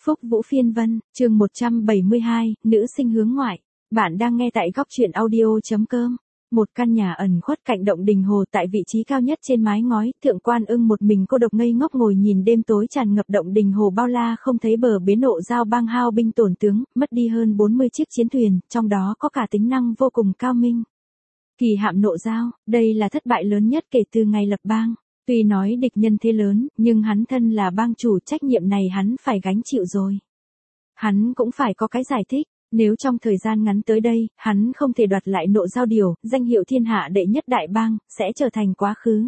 Phúc Vũ Phiên Vân, chương 172, nữ sinh hướng ngoại. Bạn đang nghe tại góc truyện audio.com. Một căn nhà ẩn khuất cạnh động đình hồ tại vị trí cao nhất trên mái ngói, Thượng Quan Ưng một mình cô độc ngây ngốc ngồi nhìn đêm tối tràn ngập động đình hồ bao la không thấy bờ bến nộ giao bang hao binh tổn tướng, mất đi hơn 40 chiếc chiến thuyền, trong đó có cả tính năng vô cùng cao minh. Kỳ hạm nộ giao, đây là thất bại lớn nhất kể từ ngày lập bang. Tuy nói địch nhân thế lớn, nhưng hắn thân là bang chủ, trách nhiệm này hắn phải gánh chịu rồi. Hắn cũng phải có cái giải thích, nếu trong thời gian ngắn tới đây, hắn không thể đoạt lại nộ giao điều, danh hiệu thiên hạ đệ nhất đại bang, sẽ trở thành quá khứ.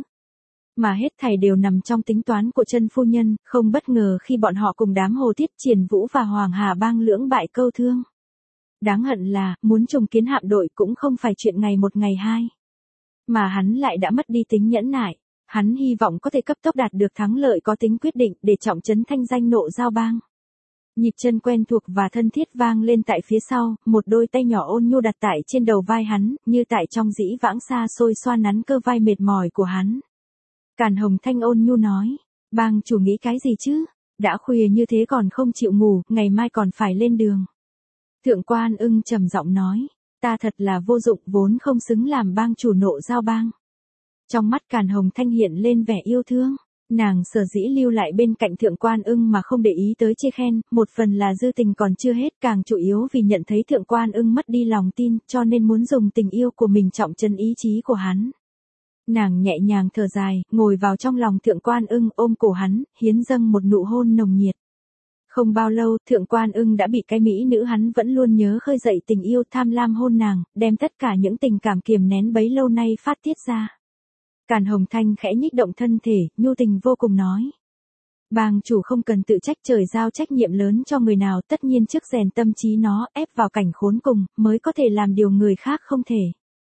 Mà hết thảy đều nằm trong tính toán của chân phu nhân, không bất ngờ khi bọn họ cùng đám Hồ Thiết Triển Vũ và Hoàng Hà bang lưỡng bại câu thương. Đáng hận là, muốn trùng kiến hạm đội cũng không phải chuyện ngày một ngày hai. Mà hắn lại đã mất đi tính nhẫn nại. Hắn hy vọng có thể cấp tốc đạt được thắng lợi có tính quyết định để trọng trấn thanh danh nộ giao bang. Nhịp chân quen thuộc và thân thiết vang lên tại phía sau, một đôi tay nhỏ ôn nhu đặt tại trên đầu vai hắn, như tại trong dĩ vãng xa xôi xoa nắn cơ vai mệt mỏi của hắn. Càn Hồng Thanh ôn nhu nói, bang chủ nghĩ cái gì chứ, đã khuya như thế còn không chịu ngủ, ngày mai còn phải lên đường. Thượng Quan Ưng trầm giọng nói, ta thật là vô dụng, vốn không xứng làm bang chủ nộ giao bang. Trong mắt Càn Hồng Thanh hiện lên vẻ yêu thương, nàng sở dĩ lưu lại bên cạnh Thượng Quan Ưng mà không để ý tới chê khen, một phần là dư tình còn chưa hết, càng chủ yếu vì nhận thấy Thượng Quan Ưng mất đi lòng tin, cho nên muốn dùng tình yêu của mình trọng trấn ý chí của hắn. Nàng nhẹ nhàng thở dài, ngồi vào trong lòng Thượng Quan Ưng, ôm cổ hắn, hiến dâng một nụ hôn nồng nhiệt. Không bao lâu, Thượng Quan Ưng đã bị cái mỹ nữ hắn vẫn luôn nhớ khơi dậy tình yêu, tham lam hôn nàng, đem tất cả những tình cảm kiềm nén bấy lâu nay phát tiết ra. Càn Hồng Thanh khẽ nhích động thân thể, nhu tình vô cùng nói. Bang chủ không cần tự trách, trời giao trách nhiệm lớn cho người nào, tất nhiên trước rèn tâm trí nó, ép vào cảnh khốn cùng, mới có thể làm điều người khác không thể.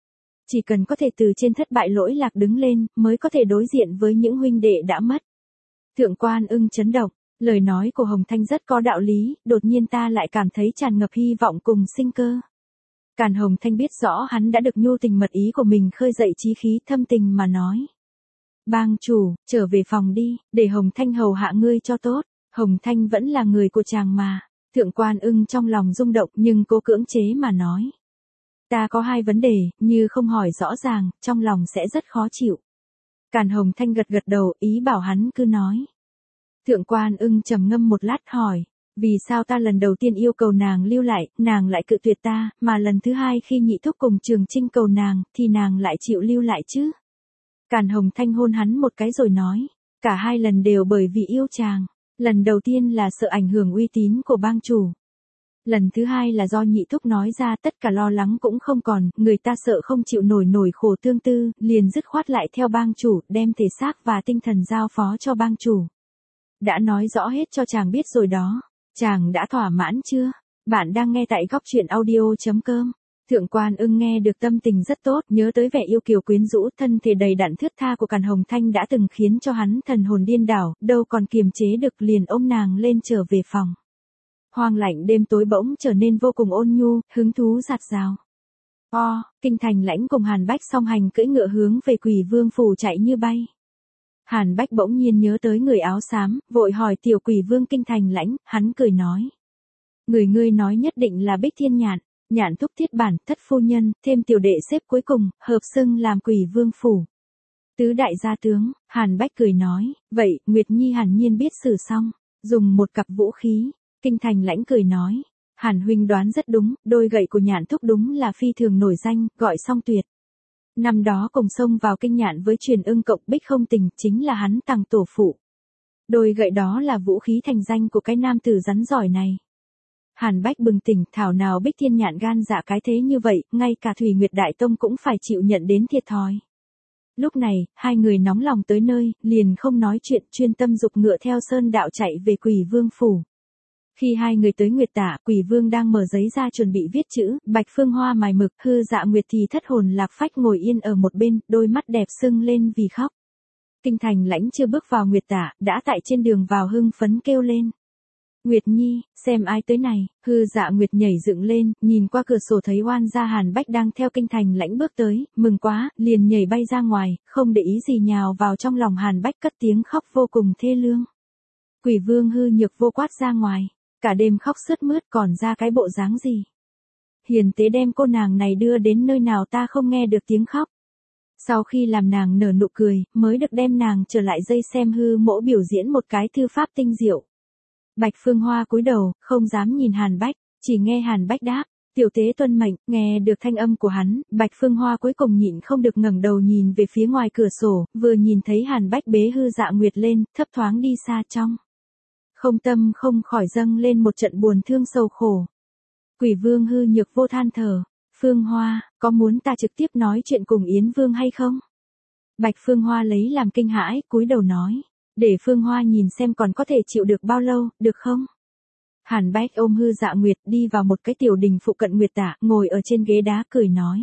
Chỉ cần có thể từ trên thất bại lỗi lạc đứng lên, mới có thể đối diện với những huynh đệ đã mất. Thượng Quan Ưng chấn động, lời nói của Hồng Thanh rất có đạo lý, đột nhiên ta lại cảm thấy tràn ngập hy vọng cùng sinh cơ. Càn Hồng Thanh biết rõ hắn đã được nhu tình mật ý của mình khơi dậy chí khí, thâm tình mà nói. Bang chủ, trở về phòng đi, để Hồng Thanh hầu hạ ngươi cho tốt. Hồng Thanh vẫn là người của chàng mà. Thượng Quan Ưng trong lòng rung động nhưng cố cưỡng chế mà nói. Ta có hai vấn đề, như không hỏi rõ ràng, trong lòng sẽ rất khó chịu. Càn Hồng Thanh gật gật đầu, ý bảo hắn cứ nói. Thượng Quan Ưng trầm ngâm một lát hỏi. Vì sao ta lần đầu tiên yêu cầu nàng lưu lại, nàng lại cự tuyệt ta, mà lần thứ hai khi nhị thúc cùng Trường Trinh cầu nàng, thì nàng lại chịu lưu lại chứ? Càn Hồng Thanh hôn hắn một cái rồi nói, cả hai lần đều bởi vì yêu chàng. Lần đầu tiên là sợ ảnh hưởng uy tín của bang chủ. Lần thứ hai là do nhị thúc nói ra tất cả lo lắng cũng không còn, người ta sợ không chịu nổi khổ tương tư, liền dứt khoát lại theo bang chủ, đem thể xác và tinh thần giao phó cho bang chủ. Đã nói rõ hết cho chàng biết rồi đó. Chàng đã thỏa mãn chưa? Bạn đang nghe tại góc truyện audio.com. Thượng Quan Ưng nghe được tâm tình rất tốt, nhớ tới vẻ yêu kiều quyến rũ, thân thể đầy đặn thướt tha của Càn Hồng Thanh đã từng khiến cho hắn thần hồn điên đảo, đâu còn kiềm chế được, liền ôm nàng lên trở về phòng. Hoang lạnh đêm tối bỗng trở nên vô cùng ôn nhu, hứng thú dạt dào. Kinh Thành Lãnh cùng Hàn Bách song hành cưỡi ngựa hướng về Quỷ Vương phủ chạy như bay. Hàn Bách bỗng nhiên nhớ tới người áo xám, vội hỏi tiểu Quỷ Vương Kinh Thành Lãnh, hắn cười nói. Người ngươi nói nhất định là Bích Thiên Nhạn, Nhạn thúc thiết bản, thất phu nhân, thêm tiểu đệ xếp cuối cùng, hợp xưng làm Quỷ Vương phủ. Tứ đại gia tướng, Hàn Bách cười nói, vậy, Nguyệt Nhi hẳn nhiên biết xử xong, dùng một cặp vũ khí. Kinh Thành Lãnh cười nói, Hàn huynh đoán rất đúng, đôi gậy của Nhạn thúc đúng là phi thường nổi danh, gọi song tuyệt. Năm đó cùng xông vào Kinh Nhạn với Truyền Ưng cộng Bích Không Tình, chính là hắn Tằng tổ phụ. Đôi gậy đó là vũ khí thành danh của cái nam tử rắn giỏi này. Hàn Bách bừng tỉnh, thảo nào Bích Thiên Nhạn gan dạ cái thế như vậy, ngay cả Thủy Nguyệt Đại Tông cũng phải chịu nhận đến thiệt thòi. Lúc này, hai người nóng lòng tới nơi, liền không nói chuyện, chuyên tâm giục ngựa theo sơn đạo chạy về Quỷ Vương phủ. Khi hai người tới Nguyệt Tả, Quỷ Vương đang mở giấy ra chuẩn bị viết chữ, Bạch Phương Hoa mài mực, Hư Dạ Nguyệt thì thất hồn lạc phách ngồi yên ở một bên, đôi mắt đẹp sưng lên vì khóc. Kinh Thành Lãnh chưa bước vào Nguyệt Tả, đã tại trên đường vào hưng phấn kêu lên. Nguyệt Nhi, xem ai tới này. Hư Dạ Nguyệt nhảy dựng lên, nhìn qua cửa sổ thấy oan gia Hàn Bách đang theo Kinh Thành Lãnh bước tới, mừng quá, liền nhảy bay ra ngoài, không để ý gì nhào vào trong lòng Hàn Bách cất tiếng khóc vô cùng thê lương. Quỷ Vương hư nhược vô quát ra ngoài. cả đêm khóc sướt mướt còn ra cái bộ dáng gì. Hiền tế đem cô nàng này đưa đến nơi nào ta không nghe được tiếng khóc. Sau khi làm nàng nở nụ cười, mới được đem nàng trở lại dây xem hư mỗ biểu diễn một cái thư pháp tinh diệu. Bạch Phương Hoa cúi đầu, không dám nhìn Hàn Bách, chỉ nghe Hàn Bách đáp, tiểu tế tuân mệnh. Nghe được thanh âm của hắn, Bạch Phương Hoa cuối cùng nhịn không được ngẩng đầu nhìn về phía ngoài cửa sổ, vừa nhìn thấy Hàn Bách bế Hư Dạ Nguyệt lên, thấp thoáng đi xa trong. Không tâm không khỏi dâng lên một trận buồn thương sầu khổ. Quỷ Vương Hư Nhược Vô than thở, Phương Hoa, có muốn ta trực tiếp nói chuyện cùng Yến Vương hay không? Bạch Phương Hoa lấy làm kinh hãi, cúi đầu nói, để Phương Hoa nhìn xem còn có thể chịu được bao lâu, được không? Hàn Bách ôm Hư Dạ Nguyệt đi vào một cái tiểu đình phụ cận Nguyệt Tả, ngồi ở trên ghế đá cười nói.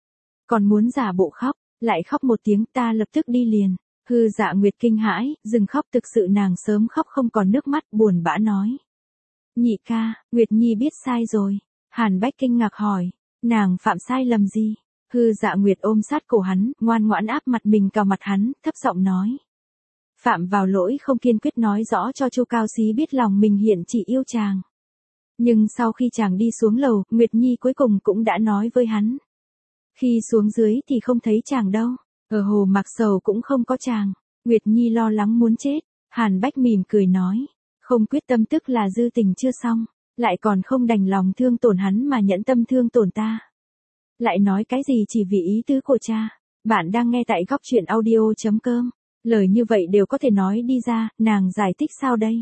Còn muốn giả bộ khóc, lại khóc một tiếng ta lập tức đi liền. Hư Dạ Nguyệt kinh hãi, dừng khóc thực sự nàng sớm khóc không còn nước mắt buồn bã nói. Nhị ca, Nguyệt Nhi biết sai rồi. Hàn Bách kinh ngạc hỏi, nàng phạm sai lầm gì? Hư Dạ Nguyệt ôm sát cổ hắn, ngoan ngoãn áp mặt mình cào mặt hắn, thấp giọng nói. Phạm vào lỗi không kiên quyết nói rõ cho Chu Cao Xí biết lòng mình hiện chỉ yêu chàng. Nhưng sau khi chàng đi xuống lầu, Nguyệt Nhi cuối cùng cũng đã nói với hắn. Khi xuống dưới thì không thấy chàng đâu, ở hồ Mạc Sầu cũng không có chàng. Nguyệt Nhi lo lắng muốn chết. Hàn Bách mỉm cười nói, không quyết tâm tức là dư tình chưa xong, lại còn không đành lòng thương tổn hắn mà nhẫn tâm thương tổn ta. Lại nói cái gì chỉ vì ý tứ của cha. Bạn đang nghe tại góc truyện audio.com. Lời như vậy đều có thể nói đi ra, nàng giải thích sao đây?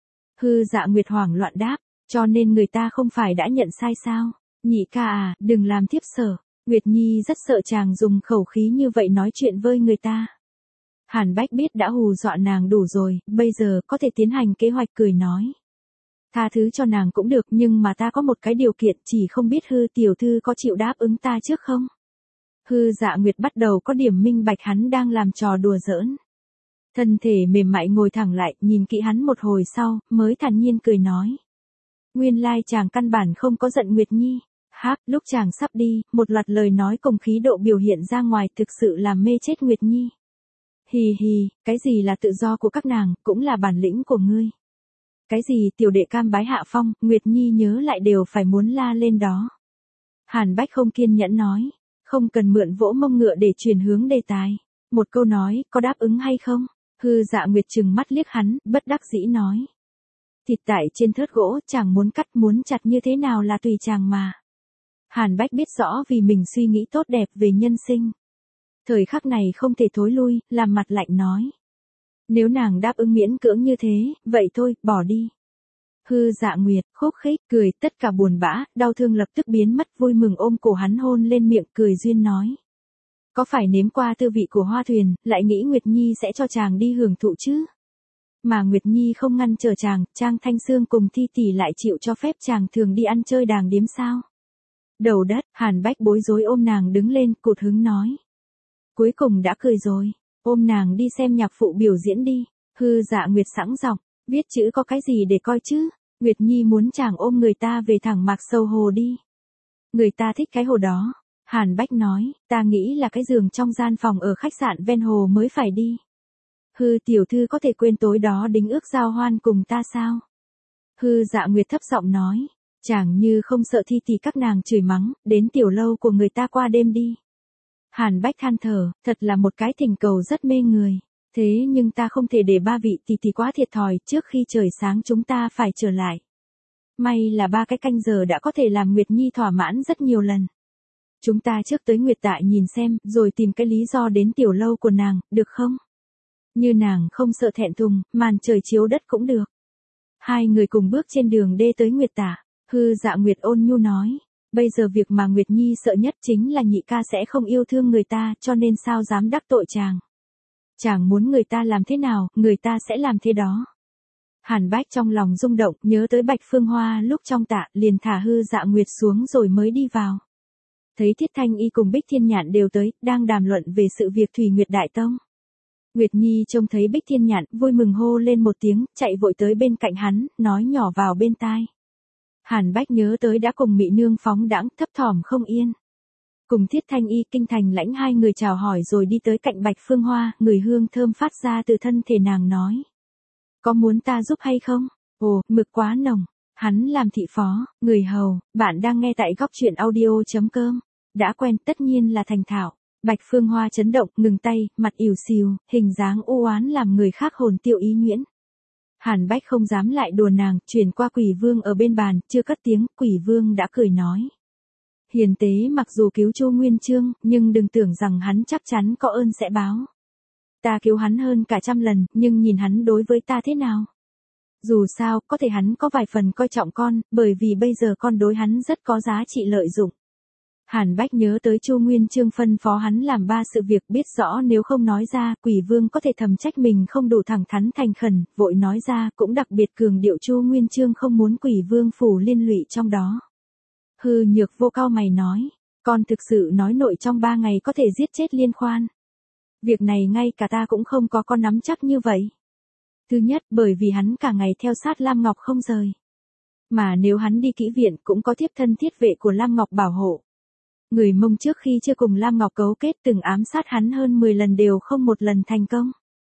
Hư Dạ Nguyệt hoảng loạn đáp, cho nên người ta không phải đã nhận sai sao? Nhị ca à, đừng làm thiếp sở. Nguyệt Nhi rất sợ chàng dùng khẩu khí như vậy nói chuyện với người ta. Hàn Bách biết đã hù dọa nàng đủ rồi, bây giờ có thể tiến hành kế hoạch cười nói. Tha thứ cho nàng cũng được nhưng mà ta có một cái điều kiện chỉ không biết Hư tiểu thư có chịu đáp ứng ta trước không? Hư Dạ Nguyệt bắt đầu có điểm minh bạch hắn đang làm trò đùa giỡn. Thân thể mềm mại ngồi thẳng lại, nhìn kỹ hắn một hồi sau, mới thản nhiên cười nói. Nguyên lai chàng căn bản không có giận Nguyệt Nhi. Lúc chàng sắp đi, một loạt lời nói cùng khí độ biểu hiện ra ngoài thực sự làm mê chết Nguyệt Nhi. Hì hì, cái gì là tự do của các nàng, cũng là bản lĩnh của ngươi. Cái gì tiểu đệ cam bái hạ phong, Nguyệt Nhi nhớ lại đều phải muốn la lên đó. Hàn Bách không kiên nhẫn nói, không cần mượn vỗ mông ngựa để chuyển hướng đề tài. Một câu nói, có đáp ứng hay không? Hư Dạ Nguyệt trừng mắt liếc hắn, bất đắc dĩ nói. Thịt tại trên thớt gỗ, chàng muốn cắt muốn chặt như thế nào là tùy chàng mà. Hàn Bách biết rõ vì mình suy nghĩ tốt đẹp về nhân sinh. Thời khắc này không thể thối lui, làm mặt lạnh nói. Nếu nàng đáp ứng miễn cưỡng như thế, vậy thôi, bỏ đi. Hư Dạ Nguyệt, khúc khích, cười, tất cả buồn bã, đau thương lập tức biến mất, vui mừng ôm cổ hắn hôn lên miệng cười duyên nói. Có phải nếm qua tư vị của hoa thuyền, lại nghĩ Nguyệt Nhi sẽ cho chàng đi hưởng thụ chứ? Mà Nguyệt Nhi không ngăn chờ chàng, Trang Thanh Sương cùng Thi Tỷ lại chịu cho phép chàng thường đi ăn chơi đàng điếm sao? Đầu đất, Hàn Bách bối rối ôm nàng đứng lên, cụt hứng nói. Cuối cùng đã cười rồi, ôm nàng đi xem nhạc phụ biểu diễn đi. Hư Dạ Nguyệt sẵn giọng, viết chữ có cái gì để coi chứ? Nguyệt Nhi muốn chàng ôm người ta về thẳng Mạc Sầu Hồ đi. Người ta thích cái hồ đó. Hàn Bách nói, ta nghĩ là cái giường trong gian phòng ở khách sạn ven hồ mới phải đi. Hư tiểu thư có thể quên tối đó đính ước giao hoan cùng ta sao? Hư Dạ Nguyệt thấp giọng nói, chàng như không sợ Thi Tỷ các nàng chửi mắng, đến tiểu lâu của người ta qua đêm đi. Hàn Bách than thở, thật là một cái thỉnh cầu rất mê người. Thế nhưng ta không thể để ba vị tỷ quá thiệt thòi, trước khi trời sáng chúng ta phải trở lại. May là 3 cái canh giờ đã có thể làm Nguyệt Nhi thỏa mãn rất nhiều lần. Chúng ta trước tới Nguyệt Tại nhìn xem, rồi tìm cái lý do đến tiểu lâu của nàng, được không? Như nàng không sợ thẹn thùng, màn trời chiếu đất cũng được. Hai người cùng bước trên đường đê tới Nguyệt Tả. Hư Dạ Nguyệt ôn nhu nói, bây giờ việc mà Nguyệt Nhi sợ nhất chính là nhị ca sẽ không yêu thương người ta, cho nên sao dám đắc tội chàng. Chàng muốn người ta làm thế nào, người ta sẽ làm thế đó. Hàn Bách trong lòng rung động, nhớ tới Bạch Phương Hoa lúc trong tạ, liền thả Hư Dạ Nguyệt xuống rồi mới đi vào. Thấy Thiết Thanh Y cùng Bích Thiên Nhạn đều tới, đang đàm luận về sự việc Thủy Nguyệt Đại Tông. Nguyệt Nhi trông thấy Bích Thiên Nhạn, vui mừng hô lên một tiếng, chạy vội tới bên cạnh hắn, nói nhỏ vào bên tai. Hàn Bách nhớ tới đã cùng Mị Nương phóng đãng, thấp thỏm không yên. Cùng Thiết Thanh Y Kinh Thành Lãnh hai người chào hỏi rồi đi tới cạnh Bạch Phương Hoa, người hương thơm phát ra từ thân thể nàng nói. Có muốn ta giúp hay không? Ồ, mực quá nồng. Hắn làm thị phó, người hầu, bạn đang nghe tại góc truyện audio.com. Đã quen tất nhiên là thành thạo. Bạch Phương Hoa chấn động, ngừng tay, mặt ỉu xìu, hình dáng u oán làm người khác hồn tiêu ý nhuyễn. Hàn Bách không dám lại đùa nàng, chuyển qua Quỷ Vương ở bên bàn, chưa cất tiếng, Quỷ Vương đã cười nói. Hiền tế mặc dù cứu Chu Nguyên Chương, nhưng đừng tưởng rằng hắn chắc chắn có ơn sẽ báo. Ta cứu hắn hơn cả 100 lần, nhưng nhìn hắn đối với ta thế nào? Dù sao, có thể hắn có vài phần coi trọng con, bởi vì bây giờ con đối hắn rất có giá trị lợi dụng. Hàn Bách nhớ tới Chu Nguyên Chương phân phó hắn làm 3 sự việc, biết rõ nếu không nói ra, Quỷ Vương có thể thầm trách mình không đủ thẳng thắn thành khẩn, vội nói ra, cũng đặc biệt cường điệu Chu Nguyên Chương không muốn Quỷ Vương phủ liên lụy trong đó. Hư Nhược Vô cau mày nói, con thực sự nói nội trong 3 ngày có thể giết chết Liên Khoan. Việc này ngay cả ta cũng không có con nắm chắc như vậy. Thứ nhất, bởi vì hắn cả ngày theo sát Lam Ngọc không rời. Mà nếu hắn đi kỹ viện cũng có thiếp thân thiết vệ của Lam Ngọc bảo hộ. Người Mông trước khi chưa cùng Lam Ngọc cấu kết từng ám sát hắn hơn 10 lần đều không một lần thành công.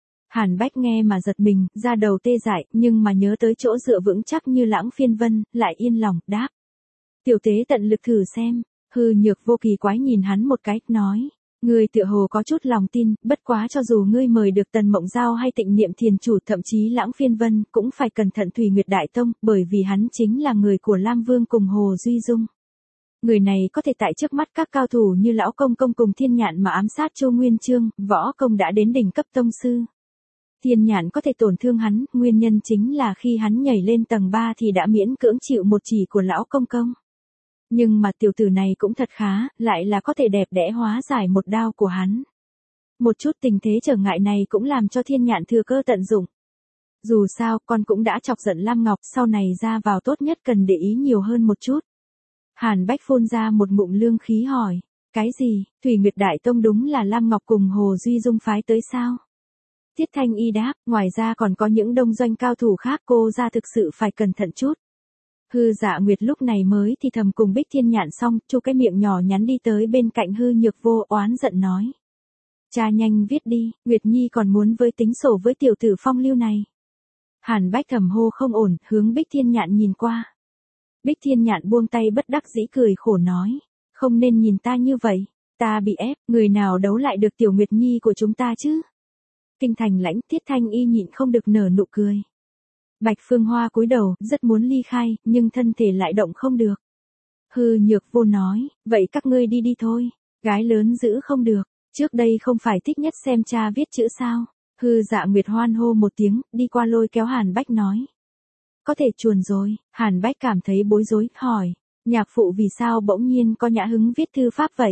Hàn Bách nghe mà giật mình, da đầu tê dại, nhưng mà nhớ tới chỗ dựa vững chắc như Lãng Phiên Vân, lại yên lòng, đáp. Tiểu tế tận lực thử xem. Hư Nhược Vô kỳ quái nhìn hắn một cái, nói. Ngươi tựa hồ có chút lòng tin, bất quá cho dù ngươi mời được Tần Mộng Giao hay Tịnh Niệm Thiền Chủ thậm chí Lãng Phiên Vân, cũng phải cẩn thận Thủy Nguyệt Đại Tông, bởi vì hắn chính là người của Lam Vương cùng Hồ Duy Dung. Người này có thể tại trước mắt các cao thủ như Lão Công Công cùng Thiên Nhạn mà ám sát Chu Nguyên Chương, võ công đã đến đỉnh cấp tông sư. Thiên Nhạn có thể tổn thương hắn, nguyên nhân chính là khi hắn nhảy lên tầng 3 thì đã miễn cưỡng chịu một chỉ của Lão Công Công. Nhưng mà tiểu tử này cũng thật khá, lại là có thể đẹp đẽ hóa giải một đao của hắn. Một chút tình thế trở ngại này cũng làm cho Thiên Nhạn thừa cơ tận dụng. Dù sao, con cũng đã chọc giận Lam Ngọc, sau này ra vào tốt nhất cần để ý nhiều hơn một chút. Hàn Bách phun ra một ngụm lương khí hỏi, cái gì, Thủy Nguyệt Đại Tông đúng là Lam Ngọc cùng Hồ Duy Dung phái tới sao? Tiết Thanh Y đáp, ngoài ra còn có những đông doanh cao thủ khác, cô ra thực sự phải cẩn thận chút. Hư Dạ Nguyệt lúc này mới thì thầm cùng Bích Thiên Nhạn xong, chu cái miệng nhỏ nhắn đi tới bên cạnh Hư Nhược Vô oán giận nói. Cha nhanh viết đi, Nguyệt Nhi còn muốn với tính sổ với tiểu tử phong lưu này. Hàn Bách thầm hô không ổn, hướng Bích Thiên Nhạn nhìn qua. Bích Thiên Nhạn buông tay bất đắc dĩ cười khổ nói. Không nên nhìn ta như vậy, ta bị ép, người nào đấu lại được tiểu Nguyệt Nhi của chúng ta chứ? Kinh thành lãnh, Tiết Thanh Y nhịn không được nở nụ cười. Bạch Phương Hoa cúi đầu, rất muốn ly khai, nhưng thân thể lại động không được. Hư Nhược Vô nói, vậy các ngươi đi đi thôi, gái lớn giữ không được, trước đây không phải thích nhất xem cha viết chữ sao. Hư Dạ Nguyệt hoan hô một tiếng, đi qua lôi kéo Hàn Bách nói. Có thể chuồn rồi, Hàn Bách cảm thấy bối rối, hỏi, nhạc phụ vì sao bỗng nhiên có nhã hứng viết thư pháp vậy?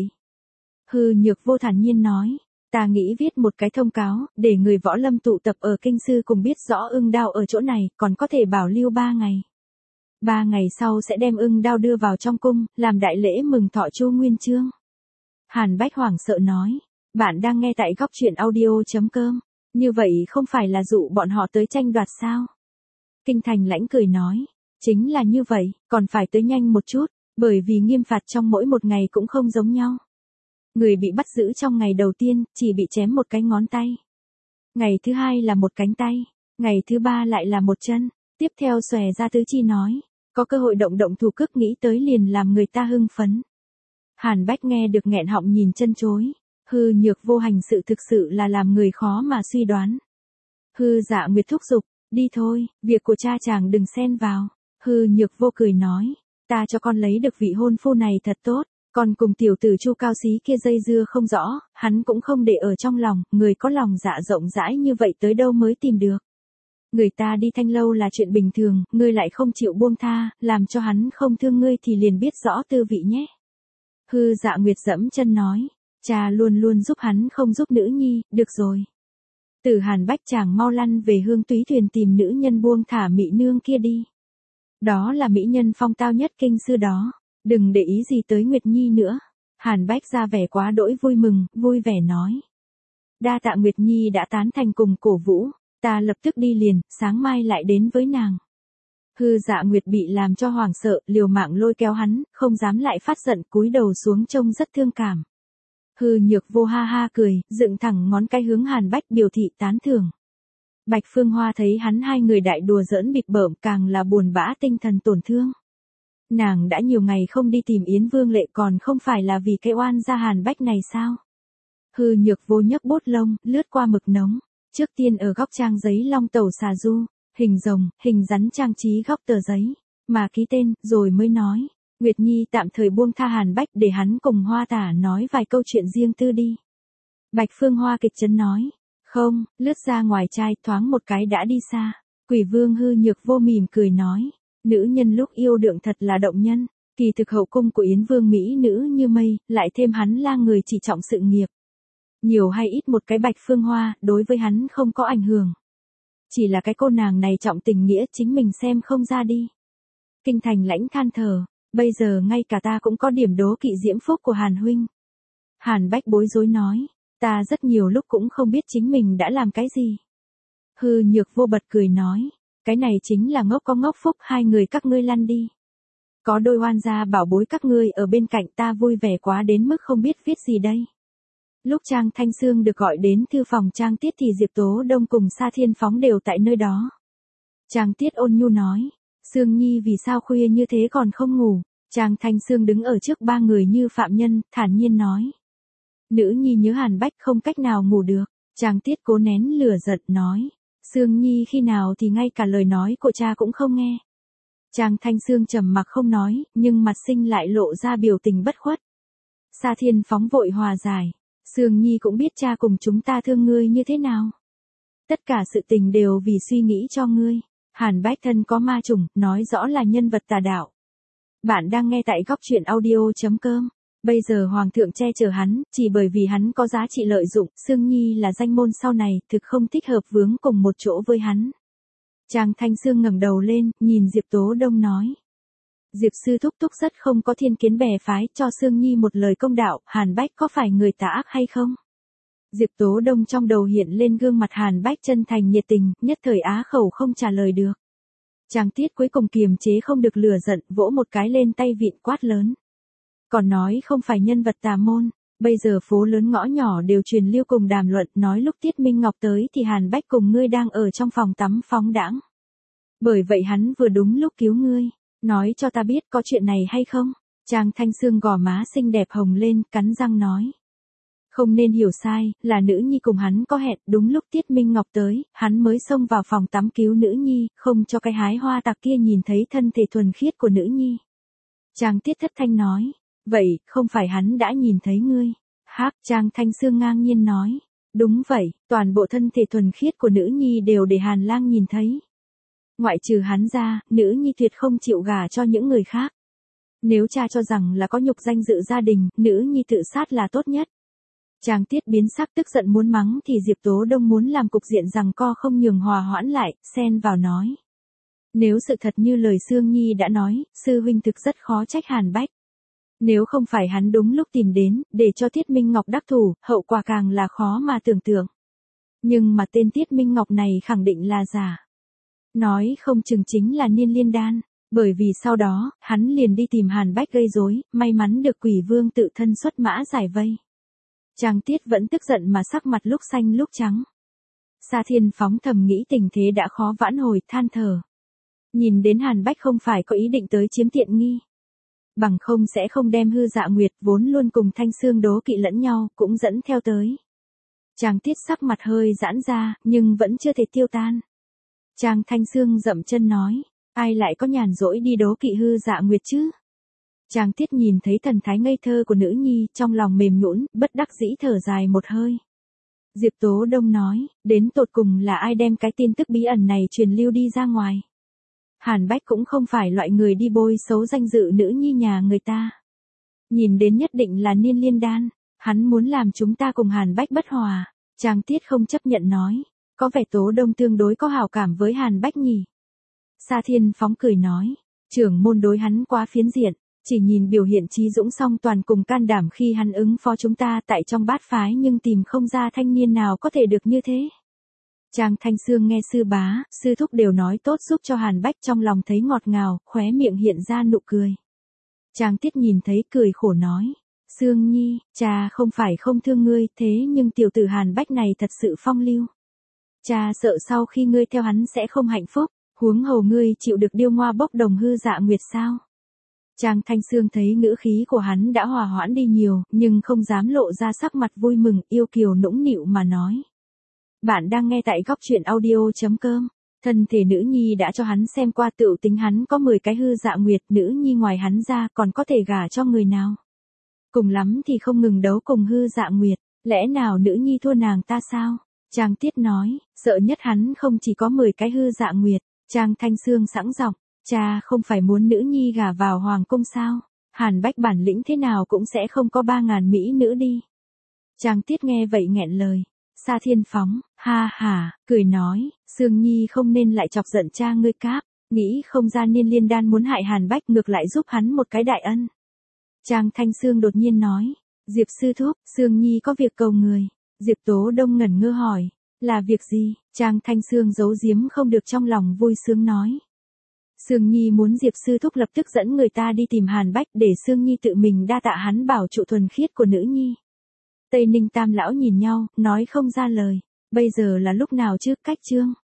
Hư Nhược Vô thản nhiên nói. Ta nghĩ viết một cái thông cáo, để người võ lâm tụ tập ở kinh sư cùng biết rõ ưng đao ở chỗ này, còn có thể bảo lưu 3 ngày. 3 ngày sau sẽ đem ưng đao đưa vào trong cung, làm đại lễ mừng thọ Chu Nguyên Chương. Hàn Bách hoảng sợ nói, bạn đang nghe tại góc truyện audio.com, như vậy không phải là dụ bọn họ tới tranh đoạt sao? Kinh thành lãnh cười nói, chính là như vậy, còn phải tới nhanh một chút, bởi vì nghiêm phạt trong mỗi một ngày cũng không giống nhau. Người bị bắt giữ trong ngày đầu tiên, chỉ bị chém một cái ngón tay. Ngày thứ 2 là một cánh tay. Ngày thứ 3 lại là một chân. Tiếp theo xòe ra tứ chi nói. Có cơ hội động thủ cước nghĩ tới liền làm người ta hưng phấn. Hàn Bách nghe được nghẹn họng nhìn chân chối. Hư Nhược Vô hành sự thực sự là làm người khó mà suy đoán. Hư Dạ Nguyệt thúc giục. Đi thôi, việc của cha chàng đừng xen vào. Hư Nhược Vô cười nói. Ta cho con lấy được vị hôn phu này thật tốt. Còn cùng tiểu tử Chu Cao Xí kia dây dưa không rõ, hắn cũng không để ở trong lòng, người có lòng dạ rộng rãi như vậy tới đâu mới tìm được. Người ta đi Thanh Lâu là chuyện bình thường, ngươi lại không chịu buông tha, làm cho hắn không thương ngươi thì liền biết rõ tư vị nhé. Hư Dạ Nguyệt dẫm chân nói, cha luôn luôn giúp hắn không giúp nữ nhi, được rồi. Từ Hàn Bách chàng mau lăn về Hương Túy Thuyền tìm nữ nhân buông thả mỹ nương kia đi. Đó là mỹ nhân phong tao nhất kinh sư đó. Đừng để ý gì tới Nguyệt Nhi nữa. Hàn Bách ra vẻ quá đỗi vui mừng, vui vẻ nói. Đa tạ Nguyệt Nhi đã tán thành cùng cổ vũ, ta lập tức đi liền, sáng mai lại đến với nàng. Hư Dạ Nguyệt bị làm cho hoảng sợ, liều mạng lôi kéo hắn, không dám lại phát giận, cúi đầu xuống trông rất thương cảm. Hư Nhược Vô ha ha cười, dựng thẳng ngón cái hướng Hàn Bách biểu thị tán thưởng. Bạch Phương Hoa thấy hắn hai người đại đùa giỡn bịp bợm càng là buồn bã tinh thần tổn thương. Nàng đã nhiều ngày không đi tìm Yến Vương Lệ còn không phải là vì cái oan gia Hàn Bách này sao? Hư Nhược Vô nhấc bút lông, lướt qua mực nống, trước tiên ở góc trang giấy long tẩu xà du, hình rồng, hình rắn trang trí góc tờ giấy, mà ký tên, rồi mới nói, Nguyệt Nhi tạm thời buông tha Hàn Bách để hắn cùng Hoa Tả nói vài câu chuyện riêng tư đi. Bạch Phương Hoa kịch chấn nói, không, lướt ra ngoài trai thoáng một cái đã đi xa. Quỷ Vương Hư Nhược Vô mỉm cười nói, nữ nhân lúc yêu đương thật là động nhân, kỳ thực hậu cung của Yến Vương mỹ nữ như mây, lại thêm hắn là người chỉ trọng sự nghiệp. Nhiều hay ít một cái Bạch Phương Hoa, đối với hắn không có ảnh hưởng. Chỉ là cái cô nàng này trọng tình nghĩa chính mình xem không ra đi. Kinh Thành Lãnh than thở, bây giờ ngay cả ta cũng có điểm đố kỵ diễm phúc của Hàn huynh. Hàn Bách bối rối nói, ta rất nhiều lúc cũng không biết chính mình đã làm cái gì. Hư Nhược Vô bật cười nói, cái này chính là ngốc có ngốc phúc, hai người các ngươi lăn đi. Có đôi oan gia bảo bối các ngươi ở bên cạnh ta vui vẻ quá đến mức không biết viết gì đây. Lúc Trang Thanh Sương được gọi đến thư phòng Trang Tiết thì Diệp Tố Đông cùng Sa Thiên Phóng đều tại nơi đó. Trang Tiết ôn nhu nói, Sương Nhi vì sao khuya như thế còn không ngủ. Trang Thanh Sương đứng ở trước ba người như phạm nhân, thản nhiên nói. Nữ Nhi nhớ Hàn Bách không cách nào ngủ được. Trang Tiết cố nén lửa giận nói, Sương Nhi khi nào thì ngay cả lời nói của cha cũng không nghe. Trang Thanh Sương trầm mặc không nói, nhưng mặt Sinh lại lộ ra biểu tình bất khuất. Sa Thiên Phóng vội hòa giải, Sương Nhi cũng biết cha cùng chúng ta thương ngươi như thế nào. Tất cả sự tình đều vì suy nghĩ cho ngươi. Hàn Bách thân có ma trùng, nói rõ là nhân vật tà đạo. Bạn đang nghe tại góc truyện audio.com. Bây giờ Hoàng thượng che chở hắn, chỉ bởi vì hắn có giá trị lợi dụng, Sương Nhi là danh môn sau này, thực không thích hợp vướng cùng một chỗ với hắn. Trang Thanh Sương ngẩng đầu lên, nhìn Diệp Tố Đông nói. Diệp sư thúc thúc rất không có thiên kiến bè phái, cho Sương Nhi một lời công đạo, Hàn Bách có phải người tà ác hay không? Diệp Tố Đông trong đầu hiện lên gương mặt Hàn Bách chân thành nhiệt tình, nhất thời á khẩu không trả lời được. Trang Tiết cuối cùng kiềm chế không được lửa giận, vỗ một cái lên tay vịn quát lớn. Còn nói không phải nhân vật tà môn, bây giờ phố lớn ngõ nhỏ đều truyền lưu cùng đàm luận, nói lúc Tiết Minh Ngọc tới thì Hàn Bách cùng ngươi đang ở trong phòng tắm phóng đãng. Bởi vậy hắn vừa đúng lúc cứu ngươi, nói cho ta biết có chuyện này hay không? Trang Thanh Sương gò má xinh đẹp hồng lên, cắn răng nói. Không nên hiểu sai, là nữ nhi cùng hắn có hẹn, đúng lúc Tiết Minh Ngọc tới, hắn mới xông vào phòng tắm cứu nữ nhi, không cho cái hái hoa tặc kia nhìn thấy thân thể thuần khiết của nữ nhi. Trang Tiết thất thanh nói, vậy, không phải hắn đã nhìn thấy ngươi. Hắc, Trang Thanh Sương ngang nhiên nói, đúng vậy, toàn bộ thân thể thuần khiết của nữ nhi đều để Hàn Lang nhìn thấy. Ngoại trừ hắn ra, nữ nhi tuyệt không chịu gả cho những người khác. Nếu cha cho rằng là có nhục danh dự gia đình, nữ nhi tự sát là tốt nhất. Trang Tiết biến sắc tức giận muốn mắng thì Diệp Tố Đông muốn làm cục diện giằng co không nhường hòa hoãn lại, xen vào nói. Nếu sự thật như lời Sương Nhi đã nói, sư huynh thực rất khó trách Hàn Bách. Nếu không phải hắn đúng lúc tìm đến, để cho Tiết Minh Ngọc đắc thủ, hậu quả càng là khó mà tưởng tượng. Nhưng mà tên Tiết Minh Ngọc này khẳng định là giả. Nói không chừng chính là Niên Liên Đan, bởi vì sau đó, hắn liền đi tìm Hàn Bách gây rối, may mắn được Quỷ Vương tự thân xuất mã giải vây. Trang Tiết vẫn tức giận mà sắc mặt lúc xanh lúc trắng. Sa Thiên Phóng thầm nghĩ tình thế đã khó vãn hồi, than thở. Nhìn đến Hàn Bách không phải có ý định tới chiếm tiện nghi. Bằng không sẽ không đem Hư Dạ Nguyệt vốn luôn cùng Thanh Sương đố kỵ lẫn nhau, cũng dẫn theo tới. Trang Tiết sắc mặt hơi giãn ra, nhưng vẫn chưa thể tiêu tan. Trang Thanh Sương dậm chân nói, ai lại có nhàn rỗi đi đố kỵ Hư Dạ Nguyệt chứ? Trang Tiết nhìn thấy thần thái ngây thơ của nữ nhi, trong lòng mềm nhũn, bất đắc dĩ thở dài một hơi. Diệp Tố Đông nói, đến tột cùng là ai đem cái tin tức bí ẩn này truyền lưu đi ra ngoài? Hàn Bách cũng không phải loại người đi bôi xấu danh dự nữ nhi nhà người ta. Nhìn đến nhất định là Niên Liên Đan, hắn muốn làm chúng ta cùng Hàn Bách bất hòa. Trang Tiết không chấp nhận nói, có vẻ Tố Đông tương đối có hảo cảm với Hàn Bách nhỉ. Sa Thiên Phóng cười nói, trưởng môn đối hắn quá phiến diện, chỉ nhìn biểu hiện trí dũng song toàn cùng can đảm khi hắn ứng phó chúng ta tại trong bát phái nhưng tìm không ra thanh niên nào có thể được như thế. Trang Thanh Sương nghe sư bá, sư thúc đều nói tốt giúp cho Hàn Bách trong lòng thấy ngọt ngào, khóe miệng hiện ra nụ cười. Trang Tiết nhìn thấy cười khổ nói, Sương Nhi, cha không phải không thương ngươi, thế nhưng tiểu tử Hàn Bách này thật sự phong lưu. Cha sợ sau khi ngươi theo hắn sẽ không hạnh phúc, huống hồ ngươi chịu được điêu ngoa bốc đồng hư dạ nguyệt sao? Trang Thanh Sương thấy ngữ khí của hắn đã hòa hoãn đi nhiều, nhưng không dám lộ ra sắc mặt vui mừng, yêu kiều nũng nịu mà nói. Bạn đang nghe tại góc truyện audio.com. Thân thể nữ nhi đã cho hắn xem qua, tựu tính hắn có 10 cái hư dạ nguyệt, nữ nhi ngoài hắn ra còn có thể gả cho người nào? Cùng lắm thì không ngừng đấu cùng hư dạ nguyệt, lẽ nào nữ nhi thua nàng ta sao? Trang Tiết nói, sợ nhất hắn không chỉ có 10 cái hư dạ nguyệt. Trang Thanh Sương sẵn giọng, cha không phải muốn nữ nhi gả vào hoàng cung sao? Hàn Bách bản lĩnh thế nào cũng sẽ không có 3.000 mỹ nữ đi. Trang Tiết nghe vậy nghẹn lời. Sa Thiên Phóng, ha ha, cười nói, Sương Nhi không nên lại chọc giận cha ngươi cáp, nghĩ không ra Niên Liên Đan muốn hại Hàn Bách ngược lại giúp hắn một cái đại ân. Trang Thanh Sương đột nhiên nói, Diệp sư thúc, Sương Nhi có việc cầu người. Diệp Tố Đông ngẩn ngơ hỏi, là việc gì? Trang Thanh Sương giấu giếm không được trong lòng vui sướng nói. Sương Nhi muốn Diệp sư thúc lập tức dẫn người ta đi tìm Hàn Bách để Sương Nhi tự mình đa tạ hắn bảo trụ thuần khiết của nữ nhi. Tây Ninh Tam lão nhìn nhau, nói không ra lời, bây giờ là lúc nào chứ, cách chương.